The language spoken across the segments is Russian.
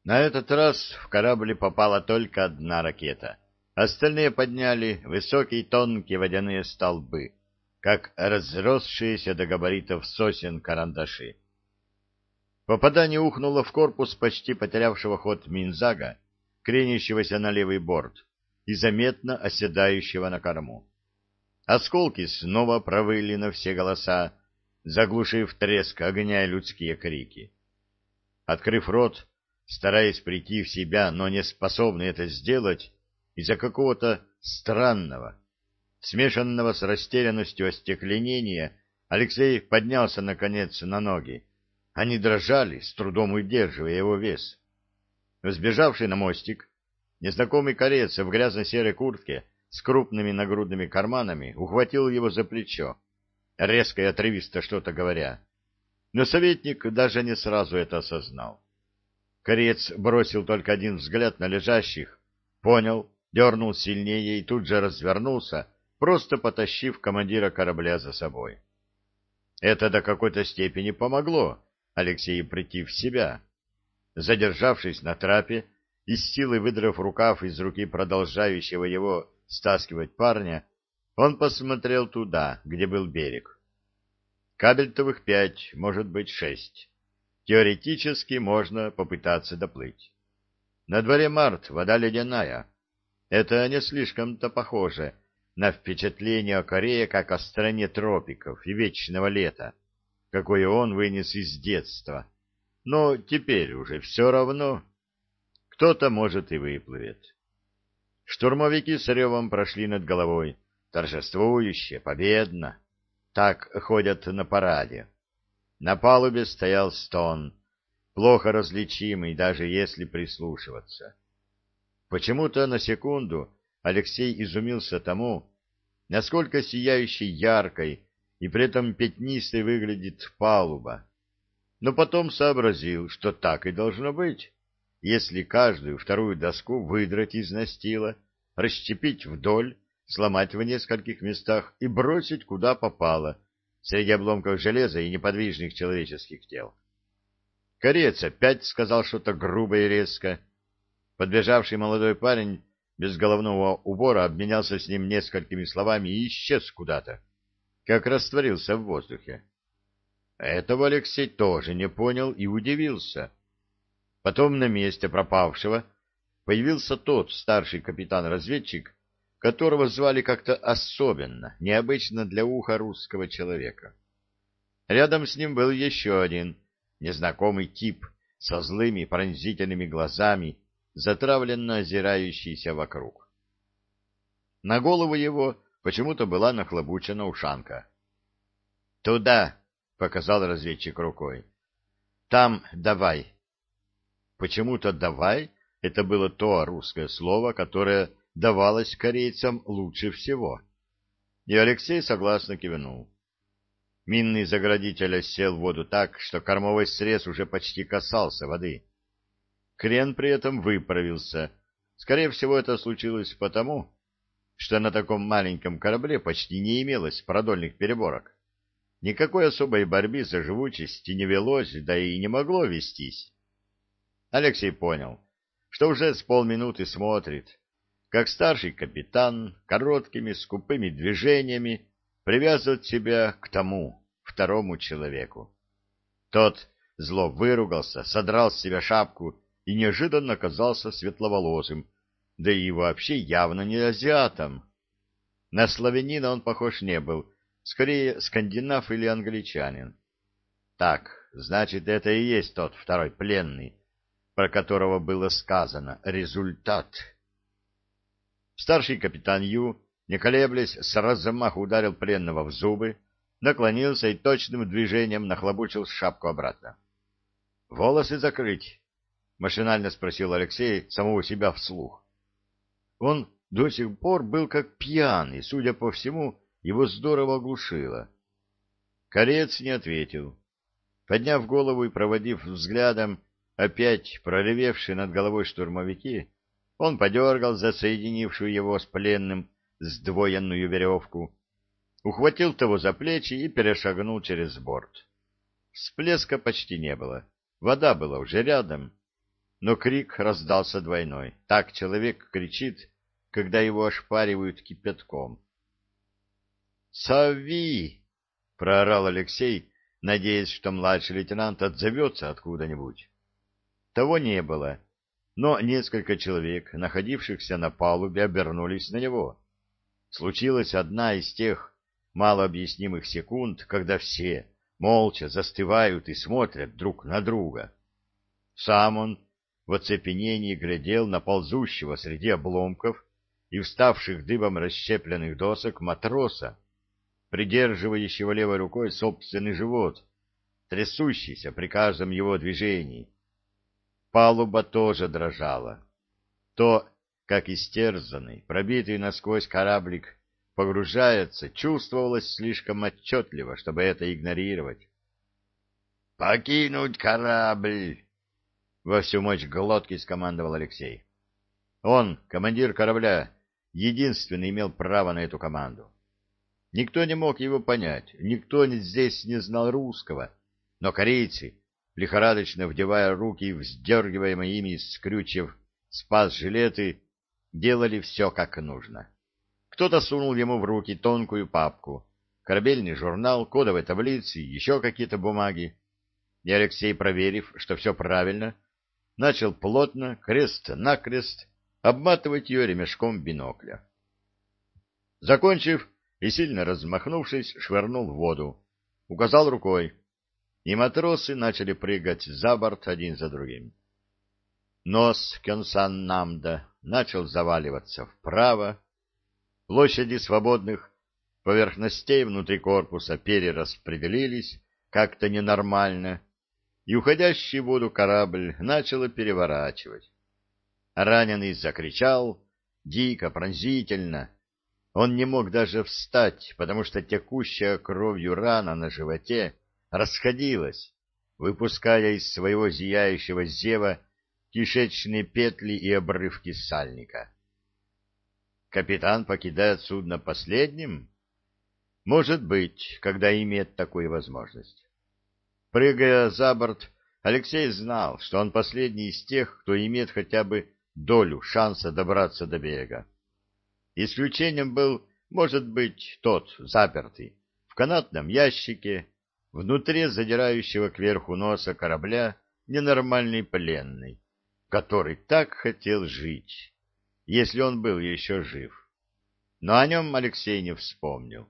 На этот раз в корабль попала только одна ракета. Остальные подняли высокие тонкие водяные столбы, как разросшиеся до габаритов сосен карандаши. Попадание ухнуло в корпус почти потерявшего ход Минзага, кренящегося на левый борт и заметно оседающего на корму. Осколки снова провыли на все голоса, заглушив треск огня и людские крики. Открыв рот, стараясь прийти в себя, но не способный это сделать из-за какого-то странного, смешанного с растерянностью остекленения, Алексей поднялся, наконец, на ноги. Они дрожали, с трудом удерживая его вес. Взбежавший на мостик, незнакомый кореец в грязно-серой куртке с крупными нагрудными карманами ухватил его за плечо, резко и отрывисто что-то говоря. Но советник даже не сразу это осознал. Кореец бросил только один взгляд на лежащих, понял, дернул сильнее и тут же развернулся, просто потащив командира корабля за собой. Это до какой-то степени помогло Алексею прийти в себя. Задержавшись на трапе и с силой выдрав рукав из руки продолжающего его стаскивать парня, он посмотрел туда, где был берег. Кабельтовых 5, может быть 6. Теоретически можно попытаться доплыть. На дворе март, вода ледяная. Это не слишком-то похоже на впечатление о Корее как о стране тропиков и вечного лета, какое он вынес из детства. Но теперь уже все равно. Кто-то, может, и выплывет. Штурмовики с ревом прошли над головой, торжествующе, победно. Так ходят на параде. На палубе стоял стон, плохо различимый, даже если прислушиваться. Почему-то на секунду Алексей изумился тому, насколько сияющей яркой и при этом пятнистой выглядит палуба. Но потом сообразил, что так и должно быть, если каждую вторую доску выдрать из настила, расщепить вдоль, сломать в нескольких местах и бросить куда попало, среди обломков железа и неподвижных человеческих тел. Кореец опять сказал что-то грубо и резко. Подбежавший молодой парень без головного убора обменялся с ним несколькими словами и исчез куда-то, как растворился в воздухе. Этого Алексей тоже не понял и удивился. Потом на месте пропавшего появился тот старший капитан-разведчик, которого звали как-то особенно, необычно для уха русского человека. Рядом с ним был еще один незнакомый тип со злыми пронзительными глазами, затравленно озирающийся вокруг. На голову его почему-то была нахлобучена ушанка. «Туда!» — показал разведчик рукой. «Там давай!» Почему-то «давай» — это было то русское слово, которое давалось корейцам лучше всего. И Алексей согласно кивнул. Минный заградитель сел в воду так, что кормовой срез уже почти касался воды. Крен при этом выправился. Скорее всего, это случилось потому, что на таком маленьком корабле почти не имелось продольных переборок. Никакой особой борьбы за живучесть не велось, да и не могло вестись. Алексей понял, что уже с полминуты смотрит, как старший капитан короткими скупыми движениями привязывает себя к тому, второму человеку. Тот зло выругался, содрал с себя шапку и неожиданно оказался светловолосым, да и вообще явно не азиатом. На славянина он похож не был, скорее скандинав или англичанин. Так, значит, это и есть тот второй пленный, про которого было сказано «результат». Старший капитан Ю, не колеблясь, с размаху ударил пленного в зубы, наклонился и точным движением нахлобучил шапку обратно. «Волосы закрыть?» — машинально спросил Алексей самого себя вслух. Он до сих пор был как пьяный, судя по всему, его здорово оглушило. Кореец не ответил. Подняв голову и проводив взглядом опять проревевшие над головой штурмовики, он подергал за соединившую его с пленным сдвоенную веревку, ухватил того за плечи и перешагнул через борт. Всплеска почти не было, вода была уже рядом. но крик раздался двойной. Так человек кричит, когда его ошпаривают кипятком. «Сови!» — проорал Алексей, надеясь, что младший лейтенант отзовется откуда-нибудь. Того не было, но несколько человек, находившихся на палубе, обернулись на него. Случилась одна из тех малообъяснимых секунд, когда все молча застывают и смотрят друг на друга. Сам он в оцепенении глядел на ползущего среди обломков и вставших дыбом расщепленных досок матроса, придерживающего левой рукой собственный живот, трясущийся при каждом его движении. Палуба тоже дрожала. То, как истерзанный, пробитый насквозь кораблик погружается, чувствовалось слишком отчетливо, чтобы это игнорировать. «Покинуть корабль!» — во всю мощь глотки скомандовал Алексей. Он, командир корабля, единственный имел право на эту команду. Никто не мог его понять, никто здесь не знал русского, но корейцы, лихорадочно вдевая руки в вздергиваемые ими с крючев спас-жилеты, делали все как нужно. Кто-то сунул ему в руки тонкую папку, корабельный журнал, кодовые таблицы, еще какие-то бумаги. И Алексей, проверив, что все правильно, начал плотно, крест-накрест, обматывать ее ремешком бинокля. Закончив и сильно размахнувшись, швырнул в воду, указал рукой, и матросы начали прыгать за борт один за другим. Нос Кёнсан-Намда начал заваливаться вправо, площади свободных поверхностей внутри корпуса перераспределились как-то ненормально, и уходящий в воду корабль начало переворачивать. Раненый закричал дико, пронзительно. Он не мог даже встать, потому что текущая кровью рана на животе расходилась, выпуская из своего зияющего зева кишечные петли и обрывки сальника. Капитан покидает судно последним? Может быть, когда имеет такую возможность. Прыгая за борт, Алексей знал, что он последний из тех, кто имеет хотя бы долю шанса добраться до берега. Исключением был, может быть, тот, запертый, в канатном ящике, внутри задирающего кверху носа корабля, ненормальный пленный, который так хотел жить, если он был еще жив. Но о нем Алексей не вспомнил.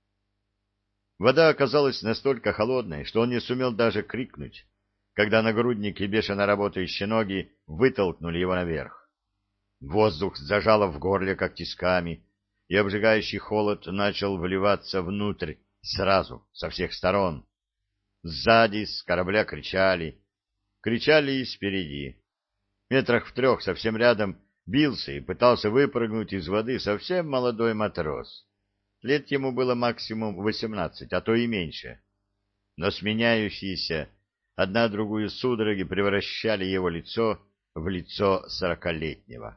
Вода оказалась настолько холодной, что он не сумел даже крикнуть, когда нагрудник и бешено работающие ноги вытолкнули его наверх. Воздух зажало в горле, как тисками, и обжигающий холод начал вливаться внутрь сразу, со всех сторон. Сзади с корабля кричали и спереди. Метрах в 3 совсем рядом бился и пытался выпрыгнуть из воды совсем молодой матрос. Лет ему было максимум 18, а то и меньше. Но сменяющиеся одна другую судороги превращали его лицо в лицо 40-летнего.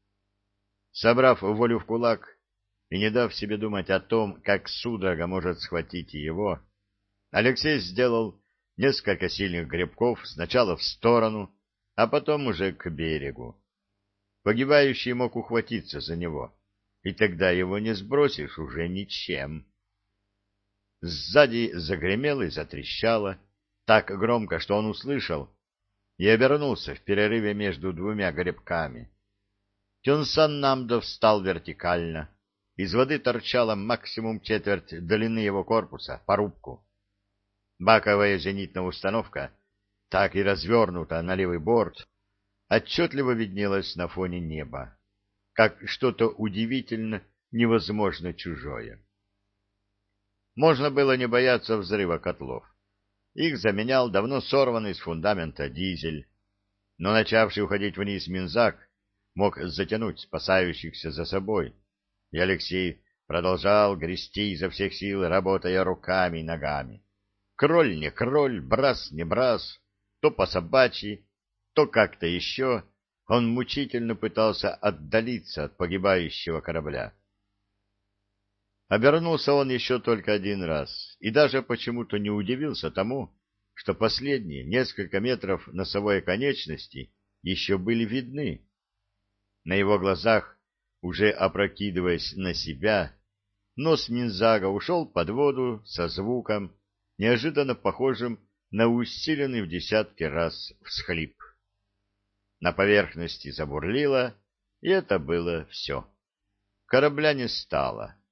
Собрав волю в кулак и не дав себе думать о том, как судорога может схватить его, Алексей сделал несколько сильных гребков сначала в сторону, а потом уже к берегу. Погибающий мог ухватиться за него, и тогда его не сбросишь уже ничем. Сзади загремело и затрещало так громко, что он услышал, и обернулся в перерыве между двумя гребками. Кёнсан Намдо встал вертикально. Из воды торчала максимум четверть длины его корпуса, по рубку. Баковая зенитная установка, так и развернута на левый борт, отчетливо виднелась на фоне неба, как что-то удивительно невозможно чужое. Можно было не бояться взрыва котлов. Их заменял давно сорванный с фундамента дизель, но начавший уходить вниз Минзак мог затянуть спасающихся за собой, и Алексей продолжал грести изо всех сил, работая руками и ногами. Кроль не кроль, брас не брас, то по-собачьи, то как-то еще он мучительно пытался отдалиться от погибающего корабля. Обернулся он еще только один раз, и даже почему-то не удивился тому, что последние несколько метров носовой конечности еще были видны. На его глазах, уже опрокидываясь на себя, нос Минзага ушел под воду со звуком, неожиданно похожим на усиленный в десятки раз всхлип. На поверхности забурлило, и это было все. Корабля не стало.